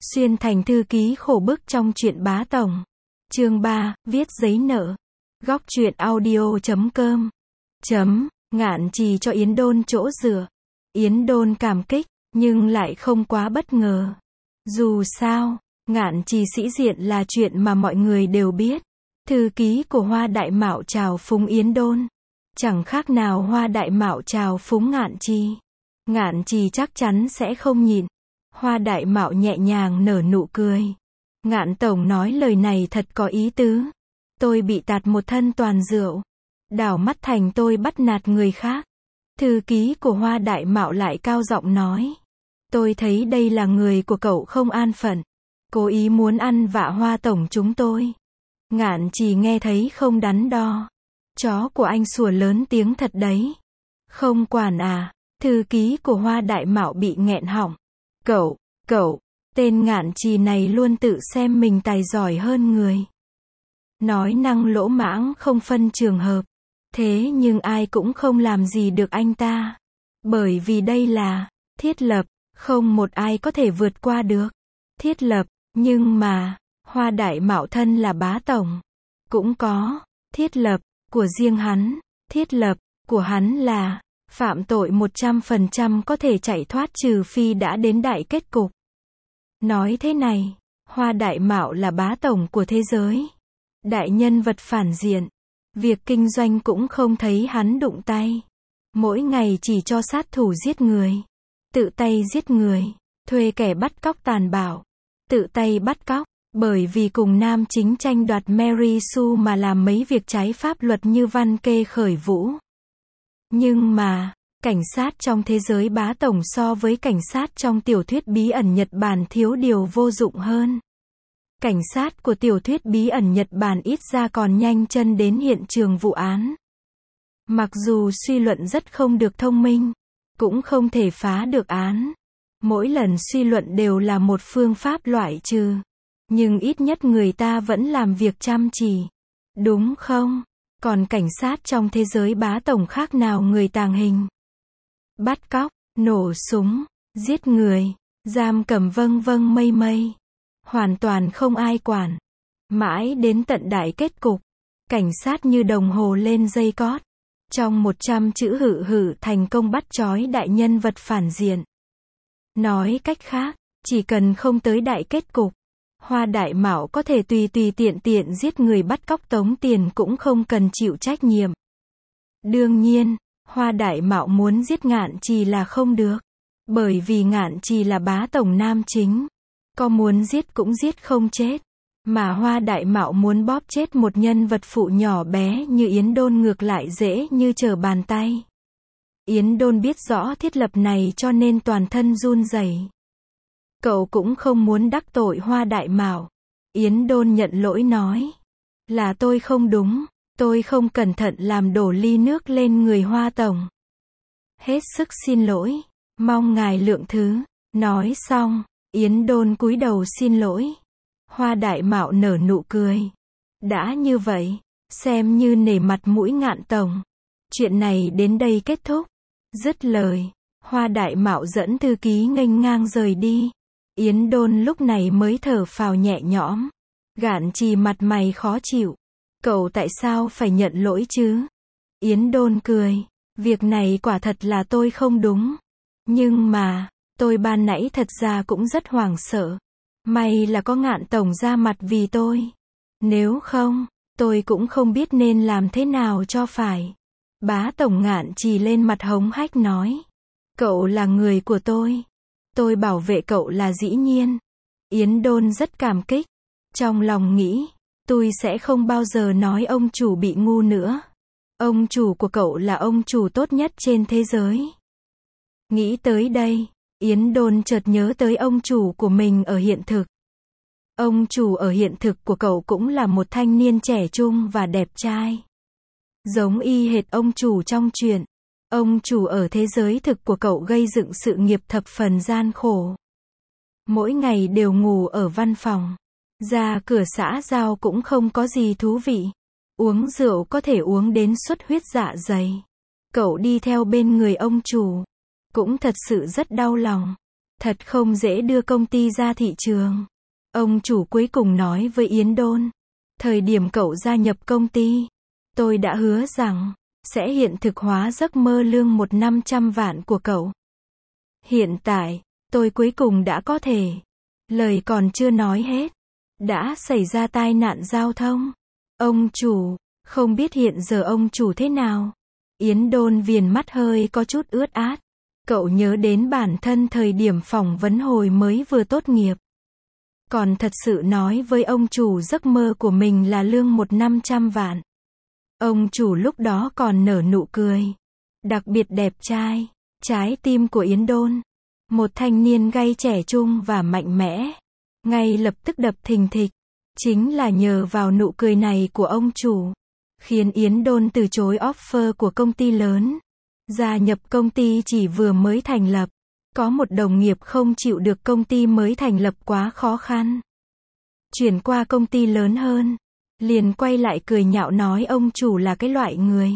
Xuyên thành thư ký khổ bức trong truyện Bá Tổng. Chương 3, viết giấy nợ. Góc truyện audio.com. Ngạn Trì cho Yến Đôn chỗ dựa. Yến Đôn cảm kích, nhưng lại không quá bất ngờ. Dù sao, Ngạn Trì sĩ diện là chuyện mà mọi người đều biết. Thư ký của Hoa Đại Mạo chào phúng Yến Đôn. Chẳng khác nào Hoa Đại Mạo chào phúng Ngạn Trì. Ngạn Trì chắc chắn sẽ không nhịn. Hoa Đại Mạo nhẹ nhàng nở nụ cười. Ngạn Tổng nói lời này thật có ý tứ. Tôi bị tạt một thân toàn rượu. Đảo mắt thành tôi bắt nạt người khác. Thư ký của Hoa Đại Mạo lại cao giọng nói. Tôi thấy đây là người của cậu không an phận. Cố ý muốn ăn vạ Hoa Tổng chúng tôi. Ngạn Trì nghe thấy không đắn đo. Chó của anh sủa lớn tiếng thật đấy. Không quản à. Thư ký của Hoa Đại Mạo bị nghẹn họng. Cậu, tên Ngạn Trì này luôn tự xem mình tài giỏi hơn người. Nói năng lỗ mãng không phân trường hợp. Thế nhưng ai cũng không làm gì được anh ta. Bởi vì đây là thiết lập, không một ai có thể vượt qua được. Thiết lập, nhưng mà, Hoa Đại Mạo thân là bá tổng. Cũng có, thiết lập, của riêng hắn. Thiết lập, của hắn là, phạm tội 100% có thể chạy thoát trừ phi đã đến đại kết cục. Nói thế này, Hoa Đại Mạo là bá tổng của thế giới. Đại nhân vật phản diện. Việc kinh doanh cũng không thấy hắn đụng tay. Mỗi ngày chỉ cho sát thủ giết người. Tự tay giết người. Thuê kẻ bắt cóc tàn bạo. Tự tay bắt cóc. Bởi vì cùng nam chính tranh đoạt Mary Sue mà làm mấy việc trái pháp luật như Văn Kê khởi vũ. Nhưng mà, cảnh sát trong thế giới bá tổng so với cảnh sát trong tiểu thuyết bí ẩn Nhật Bản thiếu điều vô dụng hơn. Cảnh sát của tiểu thuyết bí ẩn Nhật Bản ít ra còn nhanh chân đến hiện trường vụ án. Mặc dù suy luận rất không được thông minh, cũng không thể phá được án. Mỗi lần suy luận đều là một phương pháp loại trừ. Nhưng ít nhất người ta vẫn làm việc chăm chỉ. Đúng không? Còn cảnh sát trong thế giới bá tổng khác nào người tàng hình. Bắt cóc, nổ súng, giết người, giam cầm vâng mây. Hoàn toàn không ai quản. Mãi đến tận đại kết cục. Cảnh sát như đồng hồ lên dây cót. Trong 100 chữ hự thành công bắt trói đại nhân vật phản diện. Nói cách khác, chỉ cần không tới đại kết cục. Hoa Đại Mạo có thể tùy tiện giết người bắt cóc tống tiền cũng không cần chịu trách nhiệm. Đương nhiên, Hoa Đại Mạo muốn giết Ngạn Trì là không được. Bởi vì Ngạn Trì là bá tổng nam chính. Có muốn giết cũng giết không chết. Mà Hoa Đại Mạo muốn bóp chết một nhân vật phụ nhỏ bé như Yến Đôn ngược lại dễ như trở bàn tay. Yến Đôn biết rõ thiết lập này cho nên toàn thân run rẩy. Cậu cũng không muốn đắc tội Hoa Đại Mạo. Yến Đôn nhận lỗi nói. Là tôi không đúng. Tôi không cẩn thận làm đổ ly nước lên người Hoa Tổng. Hết sức xin lỗi. Mong ngài lượng thứ. Nói xong, Yến Đôn cúi đầu xin lỗi. Hoa Đại Mạo nở nụ cười. Đã như vậy, xem như nể mặt mũi Ngạn Tổng. Chuyện này đến đây kết thúc. Dứt lời, Hoa Đại Mạo dẫn thư ký nghênh ngang rời đi. Yến Đôn lúc này mới thở phào nhẹ nhõm. Ngạn Trì mặt mày khó chịu. Cậu tại sao phải nhận lỗi chứ? Yến Đôn cười. Việc này quả thật là tôi không đúng. Nhưng mà, tôi ban nãy thật ra cũng rất hoảng sợ. May là có Ngạn Tổng ra mặt vì tôi. Nếu không, tôi cũng không biết nên làm thế nào cho phải. Bá tổng Ngạn Trì lên mặt hống hách nói. Cậu là người của tôi. Tôi bảo vệ cậu là dĩ nhiên. Yến Đôn rất cảm kích. Trong lòng nghĩ, tôi sẽ không bao giờ nói ông chủ bị ngu nữa. Ông chủ của cậu là ông chủ tốt nhất trên thế giới. Nghĩ tới đây, Yến Đôn chợt nhớ tới ông chủ của mình ở hiện thực. Ông chủ ở hiện thực của cậu cũng là một thanh niên trẻ trung và đẹp trai. Giống y hệt ông chủ trong truyện. Ông chủ ở thế giới thực của cậu gây dựng sự nghiệp thập phần gian khổ. Mỗi ngày đều ngủ ở văn phòng. Ra cửa xã giao cũng không có gì thú vị. Uống rượu có thể uống đến xuất huyết dạ dày. Cậu đi theo bên người ông chủ. Cũng thật sự rất đau lòng. Thật không dễ đưa công ty ra thị trường. Ông chủ cuối cùng nói với Yến Đôn. Thời điểm cậu gia nhập công ty, tôi đã hứa rằng, sẽ hiện thực hóa giấc mơ lương 100 vạn của cậu. Hiện tại, tôi cuối cùng đã có thể. Lời còn chưa nói hết. Đã xảy ra tai nạn giao thông. Ông chủ, không biết hiện giờ ông chủ thế nào? Yến Đôn viền mắt hơi có chút ướt át. Cậu nhớ đến bản thân thời điểm phỏng vấn hồi mới vừa tốt nghiệp. Còn thật sự nói với ông chủ giấc mơ của mình là lương 100 vạn. Ông chủ lúc đó còn nở nụ cười. Đặc biệt đẹp trai. Trái tim của Yến Đôn. Một thanh niên gay trẻ trung và mạnh mẽ. Ngay lập tức đập thình thịch. Chính là nhờ vào nụ cười này của ông chủ. Khiến Yến Đôn từ chối offer của công ty lớn. Gia nhập công ty chỉ vừa mới thành lập. Có một đồng nghiệp không chịu được công ty mới thành lập quá khó khăn. Chuyển qua công ty lớn hơn. Liền quay lại cười nhạo nói ông chủ là cái loại người.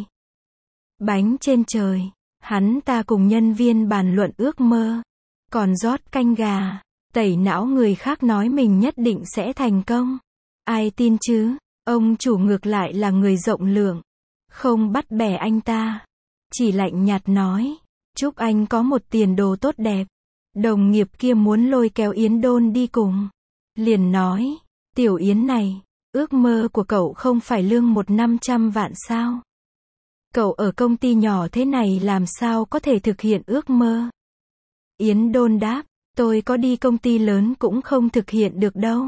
Bánh trên trời. Hắn ta cùng nhân viên bàn luận ước mơ. Còn rót canh gà. Tẩy não người khác nói mình nhất định sẽ thành công. Ai tin chứ? Ông chủ ngược lại là người rộng lượng. Không bắt bẻ anh ta. Chỉ lạnh nhạt nói. Chúc anh có một tiền đồ tốt đẹp. Đồng nghiệp kia muốn lôi kéo Yến Đôn đi cùng. Liền nói. Tiểu Yến này. Ước mơ của cậu không phải lương 100 vạn sao? Cậu ở công ty nhỏ thế này làm sao có thể thực hiện ước mơ? Yến Đôn đáp. Tôi có đi công ty lớn cũng không thực hiện được đâu.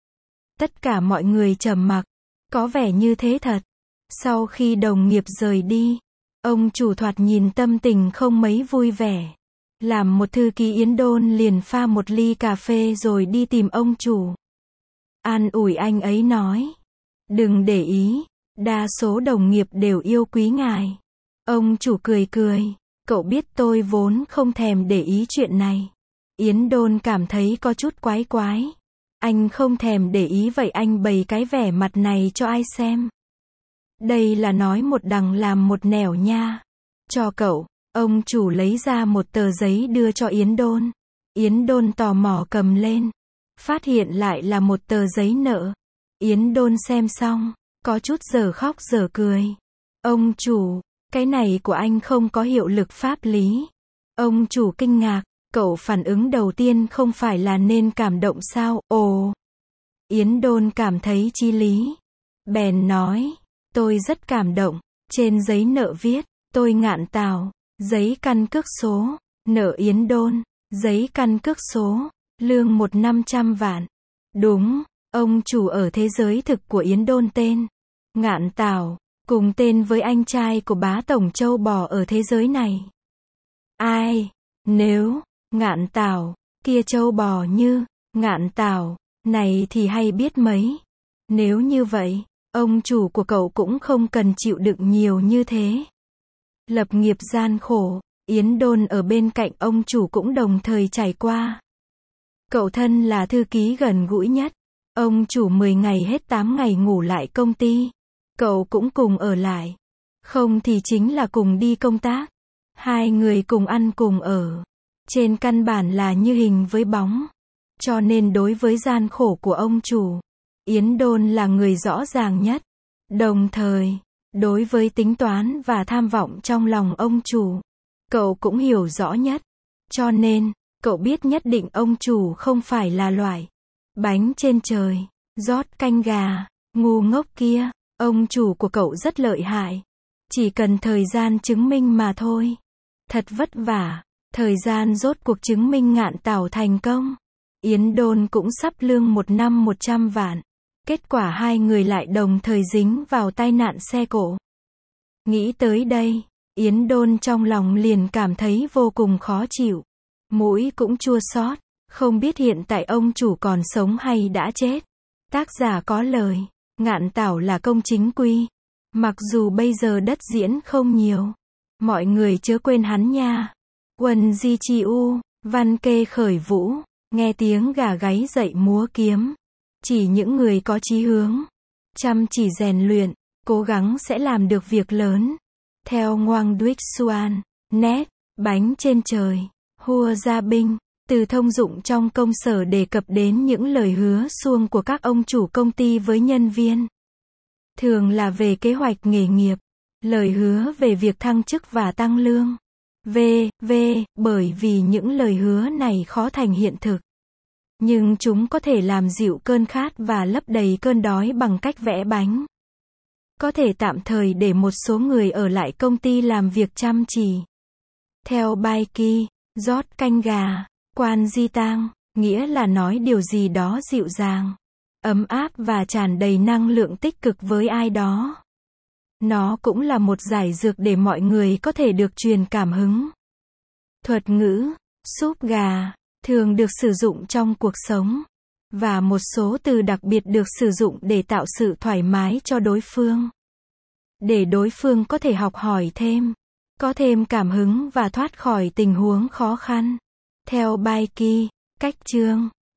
Tất cả mọi người trầm mặc. Có vẻ như thế thật. Sau khi đồng nghiệp rời đi, ông chủ thoạt nhìn tâm tình không mấy vui vẻ. Làm một thư ký Yến Đôn liền pha một ly cà phê rồi đi tìm ông chủ. An ủi anh ấy nói. Đừng để ý, đa số đồng nghiệp đều yêu quý ngài. Ông chủ cười cười. Cậu biết tôi vốn không thèm để ý chuyện này. Yến Đôn cảm thấy có chút quái quái. Anh không thèm để ý vậy anh bày cái vẻ mặt này cho ai xem? Đây là nói một đằng làm một nẻo nha. Cho cậu, ông chủ lấy ra một tờ giấy đưa cho Yến Đôn. Yến Đôn tò mò cầm lên. Phát hiện lại là một tờ giấy nợ. Yến Đôn xem xong, có chút dở khóc dở cười. Ông chủ, cái này của anh không có hiệu lực pháp lý. Ông chủ kinh ngạc. Cậu phản ứng đầu tiên không phải là nên cảm động sao? Ồ. Yến Đôn cảm thấy chí lý. Bèn nói. Tôi rất cảm động. Trên giấy nợ viết. Tôi Ngạn Tào. Giấy căn cước số. Nợ Yến Đôn. Giấy căn cước số. Lương 100 vạn. Đúng. Ông chủ ở thế giới thực của Yến Đôn tên Ngạn Tào. Cùng tên với anh trai của bá tổng châu bò ở thế giới này. Ai? Nếu Ngạn Tào, kia châu bò như Ngạn Tào, này thì hay biết mấy. Nếu như vậy, ông chủ của cậu cũng không cần chịu đựng nhiều như thế. Lập nghiệp gian khổ, Yến Đôn ở bên cạnh ông chủ cũng đồng thời trải qua. Cậu thân là thư ký gần gũi nhất. Ông chủ 10 ngày hết 8 ngày ngủ lại công ty. Cậu cũng cùng ở lại. Không thì chính là cùng đi công tác. Hai người cùng ăn cùng ở. Trên căn bản là như hình với bóng. Cho nên đối với gian khổ của ông chủ, Yến Đôn là người rõ ràng nhất. Đồng thời, đối với tính toán và tham vọng trong lòng ông chủ, cậu cũng hiểu rõ nhất. Cho nên, cậu biết nhất định ông chủ không phải là loại bánh trên trời, rót canh gà, ngu ngốc kia. Ông chủ của cậu rất lợi hại. Chỉ cần thời gian chứng minh mà thôi. Thật vất vả. Thời gian rốt cuộc chứng minh Ngạn Tào thành công. Yến Đôn cũng sắp lương 1 năm 100 vạn. Kết quả hai người lại đồng thời dính vào tai nạn xe cộ. Nghĩ tới đây, Yến Đôn trong lòng liền cảm thấy vô cùng khó chịu. Mũi cũng chua xót. Không biết hiện tại ông chủ còn sống hay đã chết. Tác giả có lời. Ngạn Tào là công chính quy. Mặc dù bây giờ đất diễn không nhiều. Mọi người chớ quên hắn nha. Quần di chi u, văn kê khởi vũ, nghe tiếng gà gáy dậy múa kiếm. Chỉ những người có chí hướng, chăm chỉ rèn luyện, cố gắng sẽ làm được việc lớn. Theo Ngoang Duy Xuan, nét, bánh trên trời, Hua Gia Binh, Từ thông dụng trong công sở đề cập đến những lời hứa suông của các ông chủ công ty với nhân viên. Thường là về kế hoạch nghề nghiệp, lời hứa về việc thăng chức và tăng lương. v.v. Bởi vì những lời hứa này khó thành hiện thực. Nhưng chúng có thể làm dịu cơn khát và lấp đầy cơn đói bằng cách vẽ bánh. Có thể tạm thời để một số người ở lại công ty làm việc chăm chỉ. Theo Baiki, rót canh gà, quan di tang, nghĩa là nói điều gì đó dịu dàng, ấm áp và tràn đầy năng lượng tích cực với ai đó. Nó cũng là một giải dược để mọi người có thể được truyền cảm hứng. Thuật ngữ, súp gà, thường được sử dụng trong cuộc sống. Và một số từ đặc biệt được sử dụng để tạo sự thoải mái cho đối phương. Để đối phương có thể học hỏi thêm, có thêm cảm hứng và thoát khỏi tình huống khó khăn. Theo Baiki, cách chương